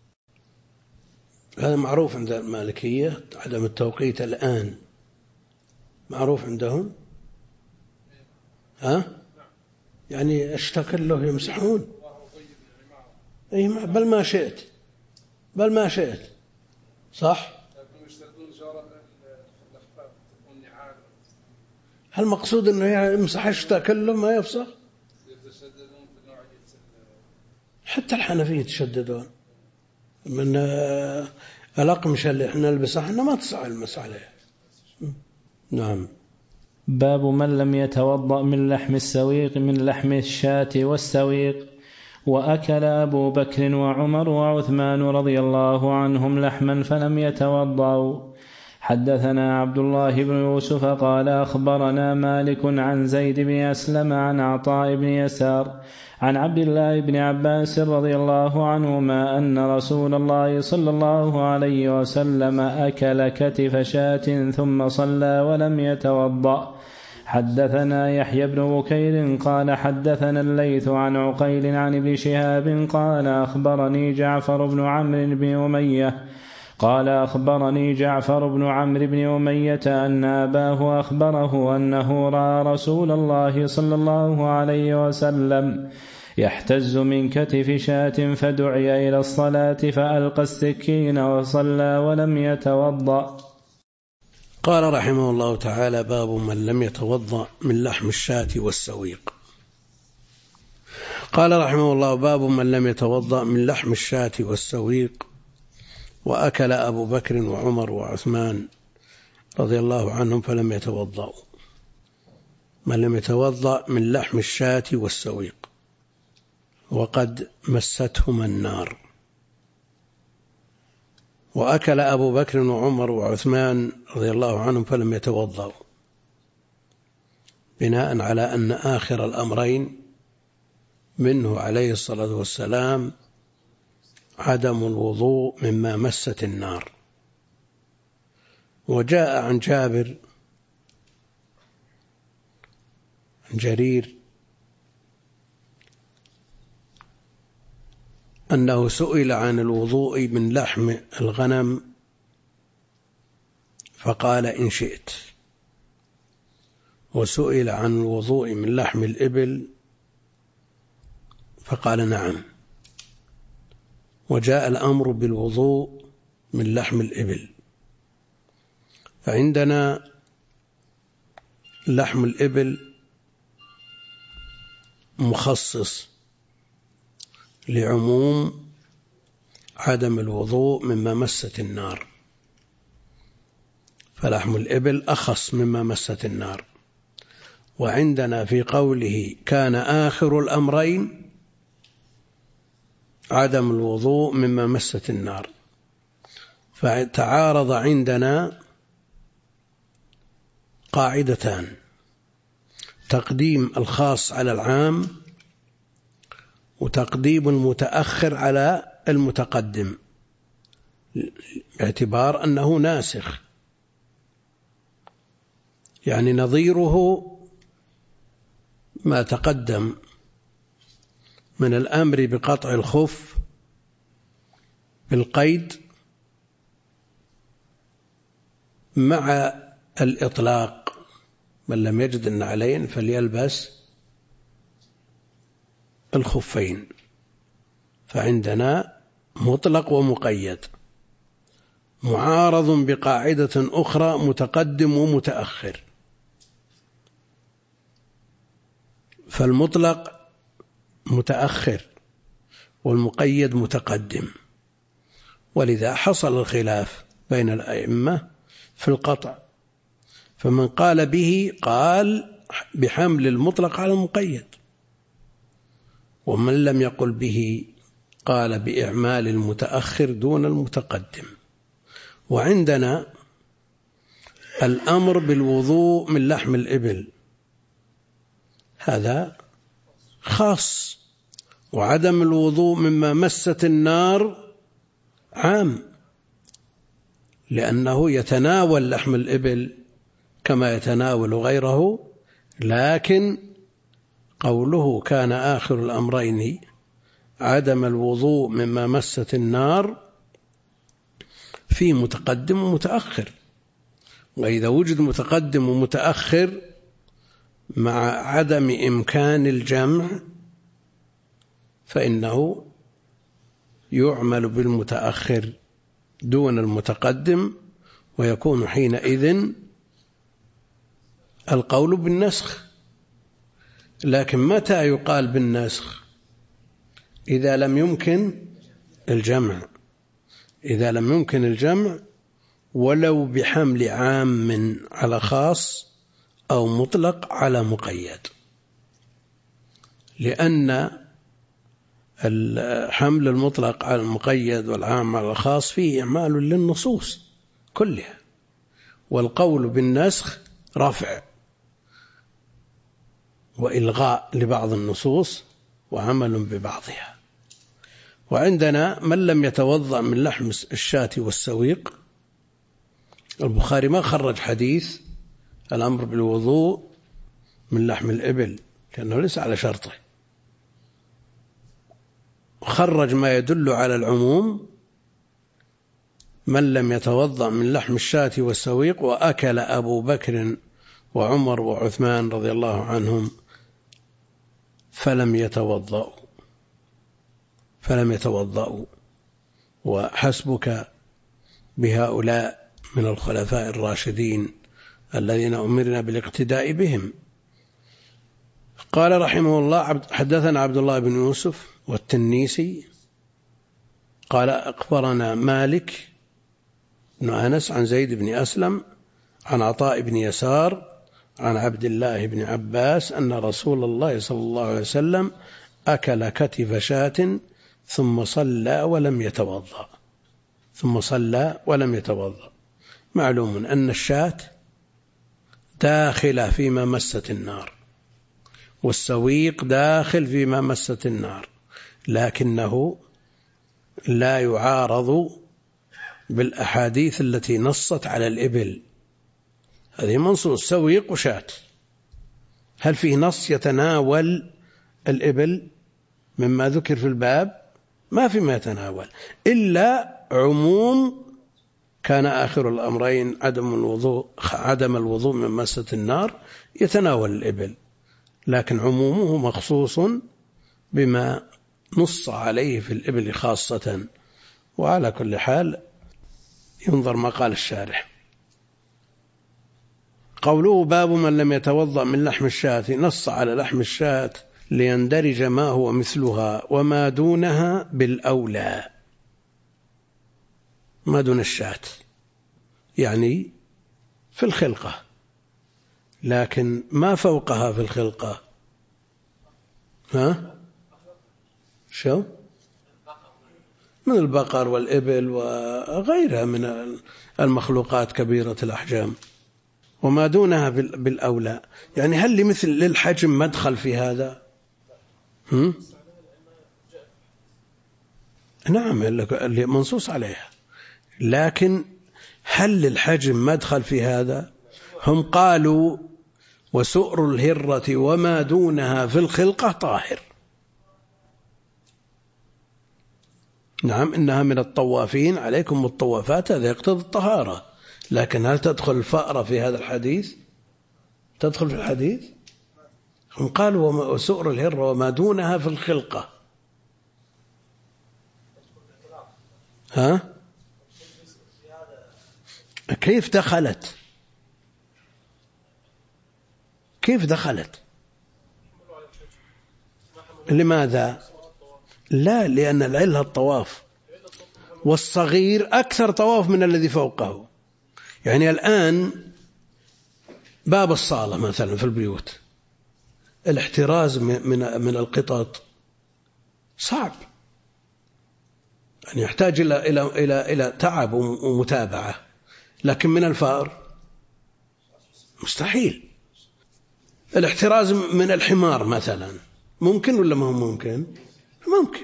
هذا معروف عند المالكية عدم التوقيت الآن، معروف عندهم. يعني اشتكى له يمسحون. بل ما شئت صح. هل المقصود انه يمسح اشتكى له ما يفسخ؟ حتى الحنفية يتشددون من الأقمشة اللي احنا نلبسها احنا ما تصح المسح عليه. نعم. باب من لم يتوضأ من لحم السويق من لحم الشاة والسويق. وأكل أبو بكر وعمر وعثمان رضي الله عنهم لحما فلم يتوضأوا. حدثنا عبد الله بن يوسف قال أخبرنا مالك عن زيد بن أسلم عن عطاء بن يسار عن عبد الله بن عباس رضي الله عنهما أن رسول الله صلى الله عليه وسلم أكل كتف شاة ثم صلى ولم يتوضأ. حدثنا يحيى بن بكير قال حدثنا الليث عن عقيل عن ابن شهاب قال أخبرني جعفر بن عمرو بن أمية قال أخبرني جعفر بن عمرو بن أمية أن أباه أخبره أنه رأى رسول الله صلى الله عليه وسلم يحتز من كتف شاة فدعي إلى الصلاة فألقى السكين وصلى ولم يتوضأ. قال رحمه الله تعالى باب من لم يتوضأ من لحم الشاة والسويق. قال رحمه الله باب من لم يتوضأ من لحم الشاة والسويق. وأكل أبو بكر وعمر وعثمان رضي الله عنهم فلم يتوضأوا. من لم يتوضأ من لحم الشاة والسويق وقد مستهما النار. وأكل أبو بكر وعمر وعثمان رضي الله عنهم فلم يتوضأوا، بناء على أن آخر الأمرين منه عليه الصلاة والسلام عدم الوضوء مما مست النار. وجاء عن جابر عن جرير أنه سئل عن الوضوء من لحم الغنم فقال إن شئت، وسئل عن الوضوء من لحم الإبل فقال نعم. وجاء الأمر بالوضوء من لحم الإبل. فعندنا لحم الإبل مخصص لعموم عدم الوضوء مما مست النار، فلحم الإبل أخص مما مست النار. وعندنا في قوله كان آخر الأمرين عدم الوضوء مما مست النار، فتعارض عندنا قاعدتان. تقديم الخاص على العام وتقديم المتأخر على المتقدم باعتبار أنه ناسخ. يعني نظيره ما تقدم من الأمر بقطع الخف بالقيد مع الإطلاق: من لم يجد النعلين فليلبس الخفين. فعندنا مطلق ومقيد معارض بقاعدة أخرى: متقدم ومتأخر. فالمطلق متأخر والمقيد متقدم، ولذا حصل الخلاف بين الأئمة في القطع. فمن قال به قال بحمل المطلق على المقيد، ومن لم يقل به قال بإعمال المتأخر دون المتقدم. وعندنا الأمر بالوضوء من لحم الإبل هذا خاص، وعدم الوضوء مما مست النار عام، لأنه يتناول لحم الإبل كما يتناول غيره. لكن قوله كان آخر الأمرين عدم الوضوء مما مست النار في متقدم ومتأخر، وإذا وجد متقدم ومتأخر مع عدم إمكان الجمع فإنه يعمل بالمتأخر دون المتقدم، ويكون حينئذ القول بالنسخ. لكن متى يقال بالنسخ؟ إذا لم يمكن الجمع، إذا لم يمكن الجمع ولو بحمل عام على خاص أو مطلق على مقيد، لأن الحمل المطلق على المقيد والعام على الخاص فيه إعمال للنصوص كلها، والقول بالنسخ رفع وإلغاء لبعض النصوص وعمل ببعضها. وعندنا من لم يتوضأ من لحم الشاة والسويق. البخاري ما خرج حديث الأمر بالوضوء من لحم الإبل لأنه ليس على شرطه، خرج ما يدل على العموم: من لم يتوضأ من لحم الشاة والسويق. وأكل أبو بكر وعمر وعثمان رضي الله عنهم فلم يتوضأوا. وحسبك بهؤلاء من الخلفاء الراشدين الذين أمرنا بالاقتداء بهم. قال رحمه الله: حدثنا عبد الله بن يوسف والتنيسي قال أخبرنا مالك بن أنس عن زيد بن أسلم عن عطاء بن يسار عن عبد الله بن عباس أن رسول الله صلى الله عليه وسلم أكل كتف شاة ثم صلى ولم يتوضأ. معلوم أن الشاة داخلة فيما مست النار، والسويق داخل فيما مست النار، لكنه لا يعارض بالأحاديث التي نصت على الإبل. هذه منصوص سويق وشاة، هل فيه نص يتناول الإبل مما ذكر في الباب؟ ما في ما يتناول إلا عموم كان آخر الأمرين عدم الوضوء من مسة النار يتناول الإبل، لكن عمومه مخصوص بما نص عليه في الإبل خاصة. وعلى كل حال ينظر ما قال الشارح. قوله باب من لم يتوضأ من لحم الشاة نص على لحم الشاة ليندرج ما هو مثلها وما دونها بالأولى. ما دون الشاة يعني في الخلقة، لكن ما فوقها في الخلقة. شو من البقر والإبل وغيرها من المخلوقات كبيرة الأحجام. وما دونها بالأولى، يعني هل لمثل للحجم مدخل في هذا؟ نعم اللي منصوص عليها، لكن هل للحجم مدخل في هذا؟ هم قالوا وسؤر الهرة وما دونها في الخلقة طاهر. نعم إنها من الطوافين عليكم الطوافات، هذا يقتضي الطهارة، لكن هل تدخل الفأرة في هذا الحديث؟ تدخل في الحديث؟ هم قالوا وسؤر الهرة وما دونها في الخلقة. ها؟ كيف دخلت؟ كيف دخلت؟ لماذا؟ لا، لأن العلة الطواف، والصغير أكثر طواف من الذي فوقه. يعني الآن باب الصالة مثلا في البيوت، الاحتراز من القطط صعب، يعني يحتاج إلى تعب ومتابعة، لكن من الفأر مستحيل. الاحتراز من الحمار مثلا ممكن ولا ما هو ممكن؟ ممكن.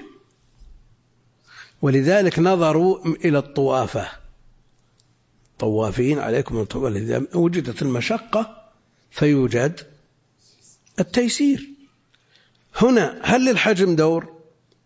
ولذلك نظروا إلى الطوافة، طوافين عليكم الطوافة، إذا وجدت المشقة فيوجد التيسير. هنا هل للحجم دور؟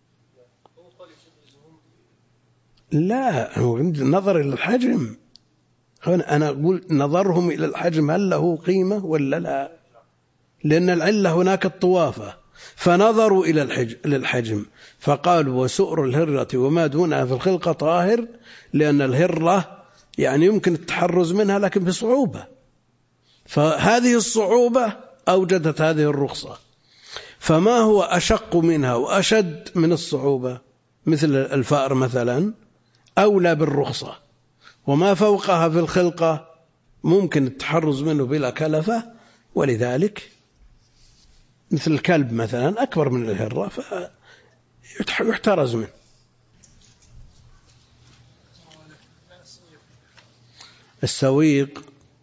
لا، نظر إلى الحجم. هنا أنا أقول نظرهم إلى الحجم هل له قيمة ولا لا؟ لأن العلة هناك الطوافة، فنظروا إلى للحجم فقالوا وسؤر الهرة وما دونها في الخلقة طاهر، لأن الهرة يعني يمكن التحرز منها لكن بصعوبة، فهذه الصعوبة أوجدت هذه الرخصة. فما هو أشق منها وأشد من الصعوبة مثل الفأر مثلا أولى بالرخصة، وما فوقها في الخلقة ممكن التحرز منه بلا كلفة، ولذلك مثل الكلب مثلا أكبر من الهرة فيحترز منه. السويق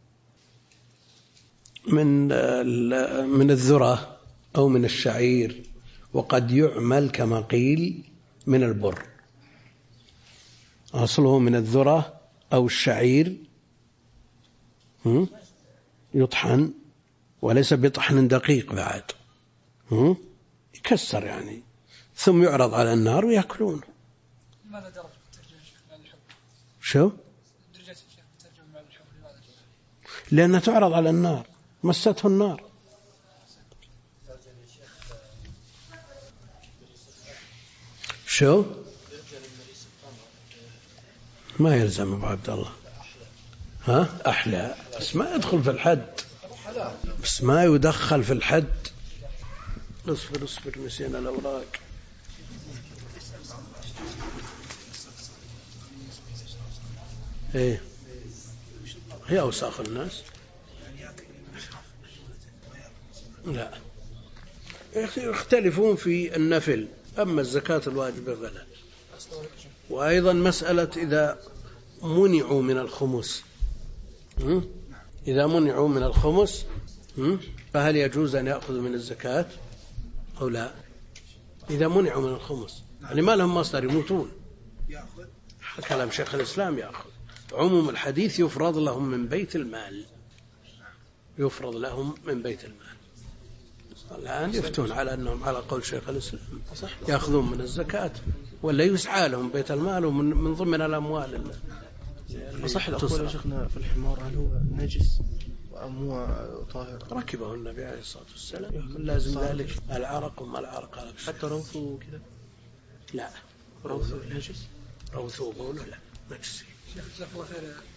من الذرة أو من الشعير، وقد يعمل كما قيل من البر، أصله من الذرة أو الشعير، يطحن وليس بطحن دقيق بعد، يكسر يعني، ثم يعرض على النار ويأكلونه. لماذا درجة الترجمة مع الحب؟ شو؟ درجة الترجمة مع الحب لماذا؟ لأنها تعرض على النار، مسته النار. شو؟ ما يلزم أبو عبد الله. ها؟ أحلى، بس ما يدخل في الحد، بس ما يدخل في الحد. اصبر نسينا الأوراق. ايه هي أوساخ الناس. لا، يختلفون في النفل، أما الزكاة الواجبة فلا. وأيضا مسألة إذا منعوا من الخمس، إذا منعوا من الخمس فهل يجوز أن يأخذ من الزكاة أو لا؟ إذا منعوا من الخمس يعني ما لهم مصدر يموتون، كلام شيخ الإسلام يأخذ. عموم الحديث يفرض لهم من بيت المال، يفرض لهم من بيت المال. الآن يفتون على أنهم على قول شيخ الإسلام يأخذون من الزكاة، ولا يسعى لهم بيت المال ومن ضمن الأموال. صح الأقوال يا شيخنا في الحمار هل هو نجس أم هو طاهر؟ ركبه النبي عليه الصلاة والسلام، لازم ذلك العرق وما العرق على حتى روثه كذا؟ لا، روثه نجس؟ روثه بوله لا نجس. جزاك الله خير.